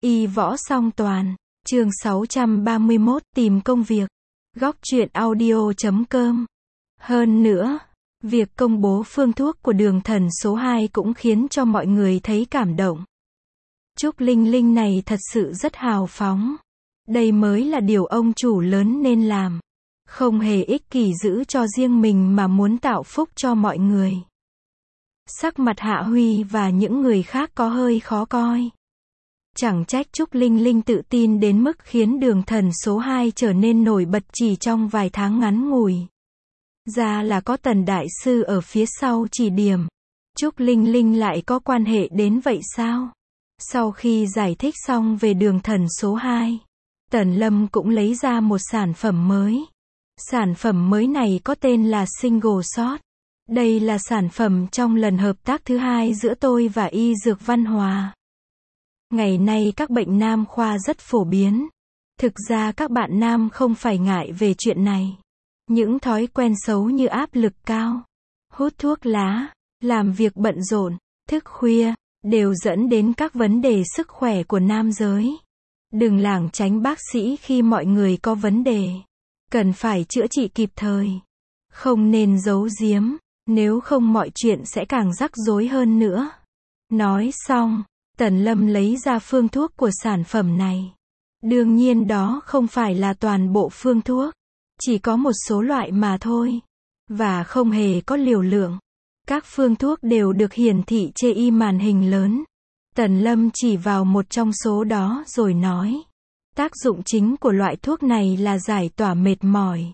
Y võ song toàn. Chương 631, tìm công việc. Góc truyện audio.com. Hơn nữa, việc công bố phương thuốc của Đường Thần số 2 cũng khiến cho mọi người thấy cảm động. Trúc Linh Linh này thật sự rất hào phóng. Đây mới là điều ông chủ lớn nên làm. Không hề ích kỷ giữ cho riêng mình mà muốn tạo phúc cho mọi người. Sắc mặt Hạ Huy và những người khác có hơi khó coi. Chẳng trách Trúc Linh Linh tự tin đến mức khiến Đường Thần số 2 trở nên nổi bật chỉ trong vài tháng ngắn ngủi. Ra là có Tần Đại Sư ở phía sau chỉ điểm. Trúc Linh Linh lại có quan hệ đến vậy sao? Sau khi giải thích xong về Đường Thần số 2, Tần Lâm cũng lấy ra một sản phẩm mới. Sản phẩm mới này có tên là Single Shot. Đây là sản phẩm trong lần hợp tác thứ hai giữa tôi và Y Dược Văn Hòa. Ngày nay các bệnh nam khoa rất phổ biến. Thực ra các bạn nam không phải ngại về chuyện này. Những thói quen xấu như áp lực cao, hút thuốc lá, làm việc bận rộn, thức khuya, đều dẫn đến các vấn đề sức khỏe của nam giới. Đừng lảng tránh bác sĩ khi mọi người có vấn đề. Cần phải chữa trị kịp thời. Không nên giấu giếm, nếu không mọi chuyện sẽ càng rắc rối hơn nữa. Nói xong, Tần Lâm lấy ra phương thuốc của sản phẩm này. Đương nhiên đó không phải là toàn bộ phương thuốc. Chỉ có một số loại mà thôi. Và không hề có liều lượng. Các phương thuốc đều được hiển thị trên màn hình lớn. Tần Lâm chỉ vào một trong số đó rồi nói. Tác dụng chính của loại thuốc này là giải tỏa mệt mỏi.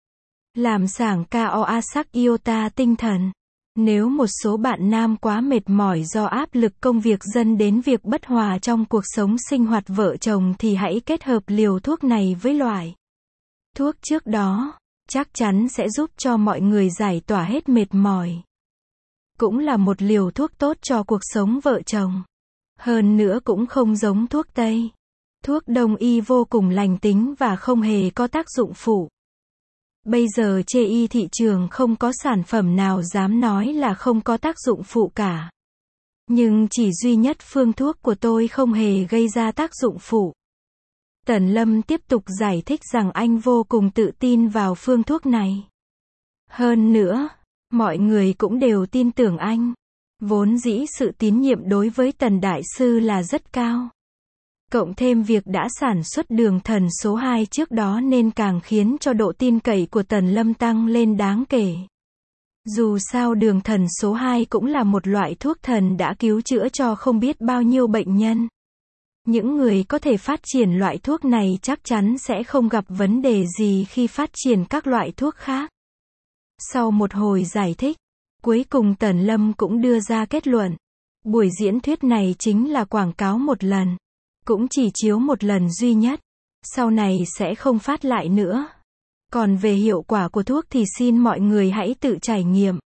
Làm sảng Asak iota tinh thần. Nếu một số bạn nam quá mệt mỏi do áp lực công việc dẫn đến việc bất hòa trong cuộc sống sinh hoạt vợ chồng thì hãy kết hợp liều thuốc này với loại thuốc trước đó. Chắc chắn sẽ giúp cho mọi người giải tỏa hết mệt mỏi. Cũng là một liều thuốc tốt cho cuộc sống vợ chồng. Hơn nữa cũng không giống thuốc Tây. Thuốc Đông y vô cùng lành tính và không hề có tác dụng phụ. Bây giờ trên y thị trường không có sản phẩm nào dám nói là không có tác dụng phụ cả. Nhưng chỉ duy nhất phương thuốc của tôi không hề gây ra tác dụng phụ. Tần Lâm tiếp tục giải thích rằng anh vô cùng tự tin vào phương thuốc này. Hơn nữa, mọi người cũng đều tin tưởng anh. Vốn dĩ sự tín nhiệm đối với Tần Đại Sư là rất cao. Cộng thêm việc đã sản xuất Đường Thần số 2 trước đó nên càng khiến cho độ tin cậy của Tần Lâm tăng lên đáng kể. Dù sao Đường Thần số 2 cũng là một loại thuốc thần đã cứu chữa cho không biết bao nhiêu bệnh nhân. Những người có thể phát triển loại thuốc này chắc chắn sẽ không gặp vấn đề gì khi phát triển các loại thuốc khác. Sau một hồi giải thích, cuối cùng Tần Lâm cũng đưa ra kết luận. Buổi diễn thuyết này chính là quảng cáo một lần. Cũng chỉ chiếu một lần duy nhất. Sau này sẽ không phát lại nữa. Còn về hiệu quả của thuốc thì xin mọi người hãy tự trải nghiệm.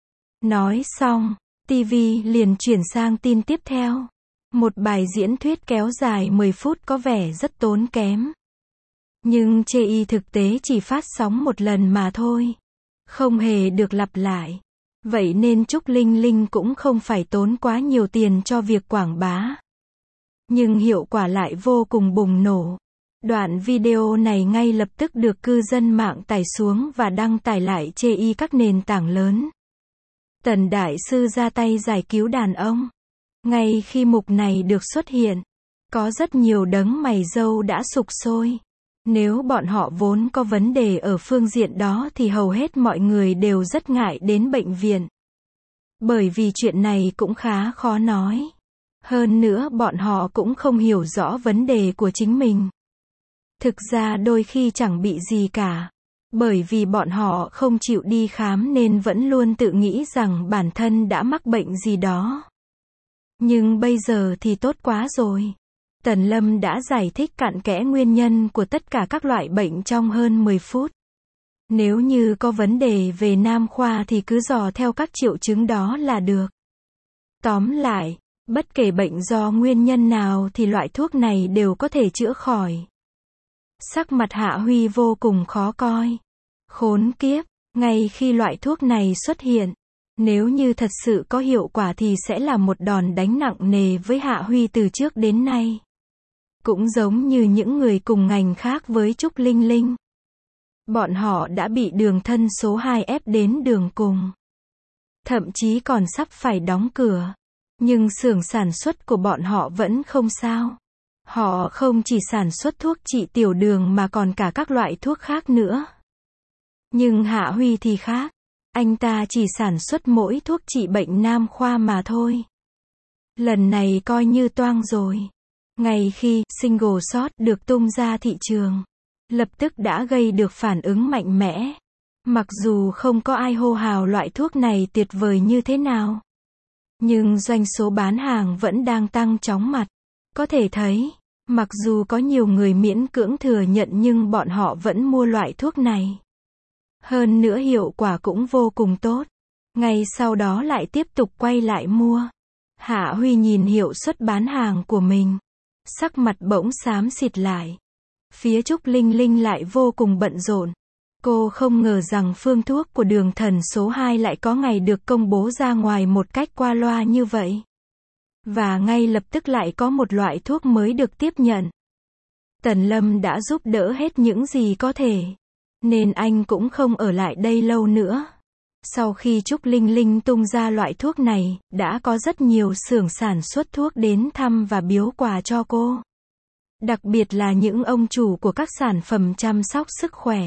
Nói xong, TV liền chuyển sang tin tiếp theo. Một bài diễn thuyết kéo dài 10 phút có vẻ rất tốn kém. Nhưng chê thực tế chỉ phát sóng một lần mà thôi. Không hề được lặp lại. Vậy nên Trúc Linh Linh cũng không phải tốn quá nhiều tiền cho việc quảng bá. Nhưng hiệu quả lại vô cùng bùng nổ. Đoạn video này ngay lập tức được cư dân mạng tải xuống và đăng tải lại trên các nền tảng lớn. Tần Đại Sư ra tay giải cứu đàn ông. Ngay khi mục này được xuất hiện, có rất nhiều đấng mày râu đã sục sôi. Nếu bọn họ vốn có vấn đề ở phương diện đó thì hầu hết mọi người đều rất ngại đến bệnh viện. Bởi vì chuyện này cũng khá khó nói. Hơn nữa bọn họ cũng không hiểu rõ vấn đề của chính mình. Thực ra đôi khi chẳng bị gì cả. Bởi vì bọn họ không chịu đi khám nên vẫn luôn tự nghĩ rằng bản thân đã mắc bệnh gì đó. Nhưng bây giờ thì tốt quá rồi. Tần Lâm đã giải thích cặn kẽ nguyên nhân của tất cả các loại bệnh trong hơn 10 phút. Nếu như có vấn đề về nam khoa thì cứ dò theo các triệu chứng đó là được. Tóm lại, bất kể bệnh do nguyên nhân nào thì loại thuốc này đều có thể chữa khỏi. Sắc mặt Hạ Huy vô cùng khó coi. Khốn kiếp, ngay khi loại thuốc này xuất hiện, nếu như thật sự có hiệu quả thì sẽ là một đòn đánh nặng nề với Hạ Huy từ trước đến nay. Cũng giống như những người cùng ngành khác với Trúc Linh Linh. Bọn họ đã bị đường thân số 2 ép đến đường cùng. Thậm chí còn sắp phải đóng cửa. Nhưng xưởng sản xuất của bọn họ vẫn không sao. Họ không chỉ sản xuất thuốc trị tiểu đường mà còn cả các loại thuốc khác nữa. Nhưng Hạ Huy thì khác. Anh ta chỉ sản xuất mỗi thuốc trị bệnh nam khoa mà thôi. Lần này coi như toang rồi. Ngay khi single shot được tung ra thị trường, lập tức đã gây được phản ứng mạnh mẽ. Mặc dù không có ai hô hào loại thuốc này tuyệt vời như thế nào, nhưng doanh số bán hàng vẫn đang tăng chóng mặt. Có thể thấy, mặc dù có nhiều người miễn cưỡng thừa nhận nhưng bọn họ vẫn mua loại thuốc này. Hơn nữa hiệu quả cũng vô cùng tốt. Ngay sau đó lại tiếp tục quay lại mua. Hạ Huy nhìn hiệu suất bán hàng của mình. Sắc mặt bỗng xám xịt lại. Phía Trúc Linh Linh lại vô cùng bận rộn. Cô không ngờ rằng phương thuốc của đường thần số 2 lại có ngày được công bố ra ngoài một cách qua loa như vậy. Và ngay lập tức lại có một loại thuốc mới được tiếp nhận. Tần Lâm đã giúp đỡ hết những gì có thể, nên anh cũng không ở lại đây lâu nữa. Sau khi Trúc Linh Linh tung ra loại thuốc này, đã có rất nhiều xưởng sản xuất thuốc đến thăm và biếu quà cho cô. Đặc biệt là những ông chủ của các sản phẩm chăm sóc sức khỏe.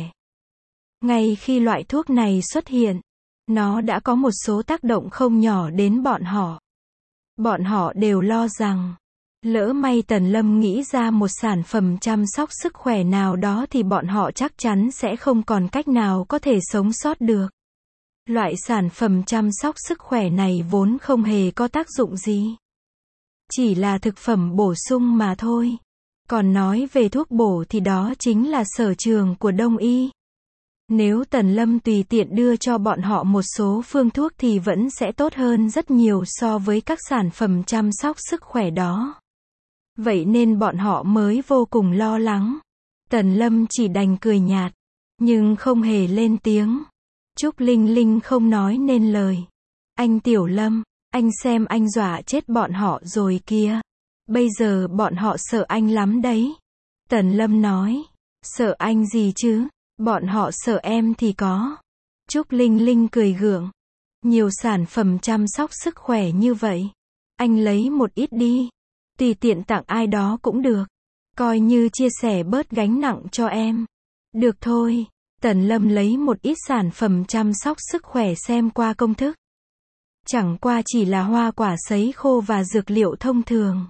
Ngay khi loại thuốc này xuất hiện, nó đã có một số tác động không nhỏ đến bọn họ. Bọn họ đều lo rằng, lỡ may Tần Lâm nghĩ ra một sản phẩm chăm sóc sức khỏe nào đó thì bọn họ chắc chắn sẽ không còn cách nào có thể sống sót được. Loại sản phẩm chăm sóc sức khỏe này vốn không hề có tác dụng gì. Chỉ là thực phẩm bổ sung mà thôi. Còn nói về thuốc bổ thì đó chính là sở trường của Đông y. Nếu Tần Lâm tùy tiện đưa cho bọn họ một số phương thuốc thì vẫn sẽ tốt hơn rất nhiều so với các sản phẩm chăm sóc sức khỏe đó. Vậy nên bọn họ mới vô cùng lo lắng. Tần Lâm chỉ đành cười nhạt, nhưng không hề lên tiếng. Trúc Linh Linh không nói nên lời. Anh Tiểu Lâm, anh xem anh dọa chết bọn họ rồi kìa. Bây giờ bọn họ sợ anh lắm đấy. Tần Lâm nói, sợ anh gì chứ? Bọn họ sợ em thì có. Trúc Linh Linh cười gượng. Nhiều sản phẩm chăm sóc sức khỏe như vậy. Anh lấy một ít đi. Tùy tiện tặng ai đó cũng được. Coi như chia sẻ bớt gánh nặng cho em. Được thôi. Tần Lâm lấy một ít sản phẩm chăm sóc sức khỏe xem qua công thức. Chẳng qua chỉ là hoa quả sấy khô và dược liệu thông thường.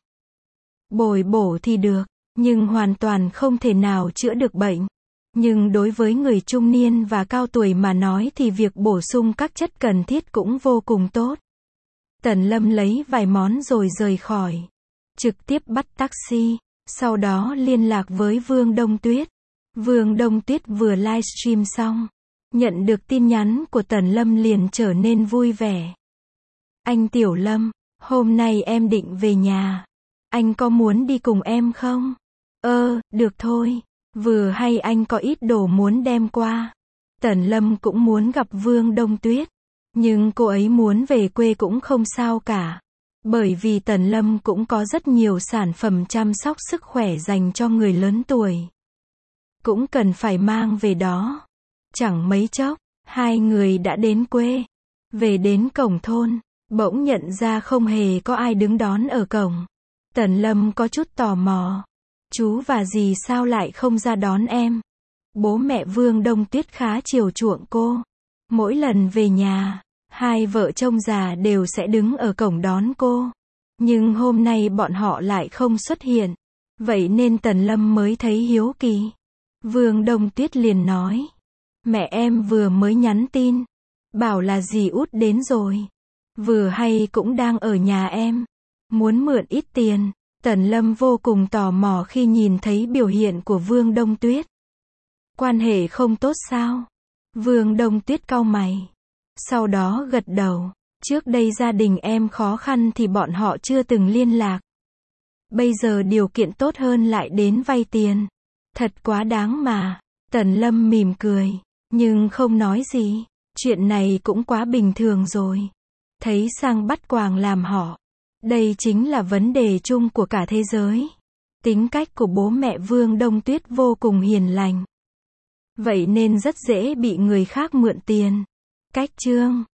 Bồi bổ thì được, nhưng hoàn toàn không thể nào chữa được bệnh. Nhưng đối với người trung niên và cao tuổi mà nói thì việc bổ sung các chất cần thiết cũng vô cùng tốt. Tần Lâm lấy vài món rồi rời khỏi. Trực tiếp bắt taxi, sau đó liên lạc với Vương Đông Tuyết. Vương Đông Tuyết vừa livestream xong, nhận được tin nhắn của Tần Lâm liền trở nên vui vẻ. Anh Tiểu Lâm, hôm nay em định về nhà. Anh có muốn đi cùng em không? Được thôi. Vừa hay anh có ít đồ muốn đem qua. Tần Lâm cũng muốn gặp Vương Đông Tuyết. Nhưng cô ấy muốn về quê cũng không sao cả. Bởi vì Tần Lâm cũng có rất nhiều sản phẩm chăm sóc sức khỏe dành cho người lớn tuổi. Cũng cần phải mang về đó. Chẳng mấy chốc, hai người đã đến quê. Về đến cổng thôn, bỗng nhận ra không hề có ai đứng đón ở cổng. Tần Lâm có chút tò mò. Chú và dì sao lại không ra đón em? Bố mẹ Vương Đông Tuyết khá chiều chuộng cô. Mỗi lần về nhà, hai vợ chồng già đều sẽ đứng ở cổng đón cô. Nhưng hôm nay bọn họ lại không xuất hiện. Vậy nên Tần Lâm mới thấy hiếu kỳ. Vương Đông Tuyết liền nói. Mẹ em vừa mới nhắn tin. Bảo là dì út đến rồi. Vừa hay cũng đang ở nhà em. Muốn mượn ít tiền. Tần Lâm vô cùng tò mò khi nhìn thấy biểu hiện của Vương Đông Tuyết. Quan hệ không tốt sao? Vương Đông Tuyết cau mày. Sau đó gật đầu. Trước đây gia đình em khó khăn thì bọn họ chưa từng liên lạc. Bây giờ điều kiện tốt hơn lại đến vay tiền. Thật quá đáng mà. Tần Lâm mỉm cười, nhưng không nói gì. Chuyện này cũng quá bình thường rồi. Thấy sang bắt quàng làm họ. Đây chính là vấn đề chung của cả thế giới. Tính cách của bố mẹ Vương Đông Tuyết vô cùng hiền lành. Vậy nên rất dễ bị người khác mượn tiền. Cách chương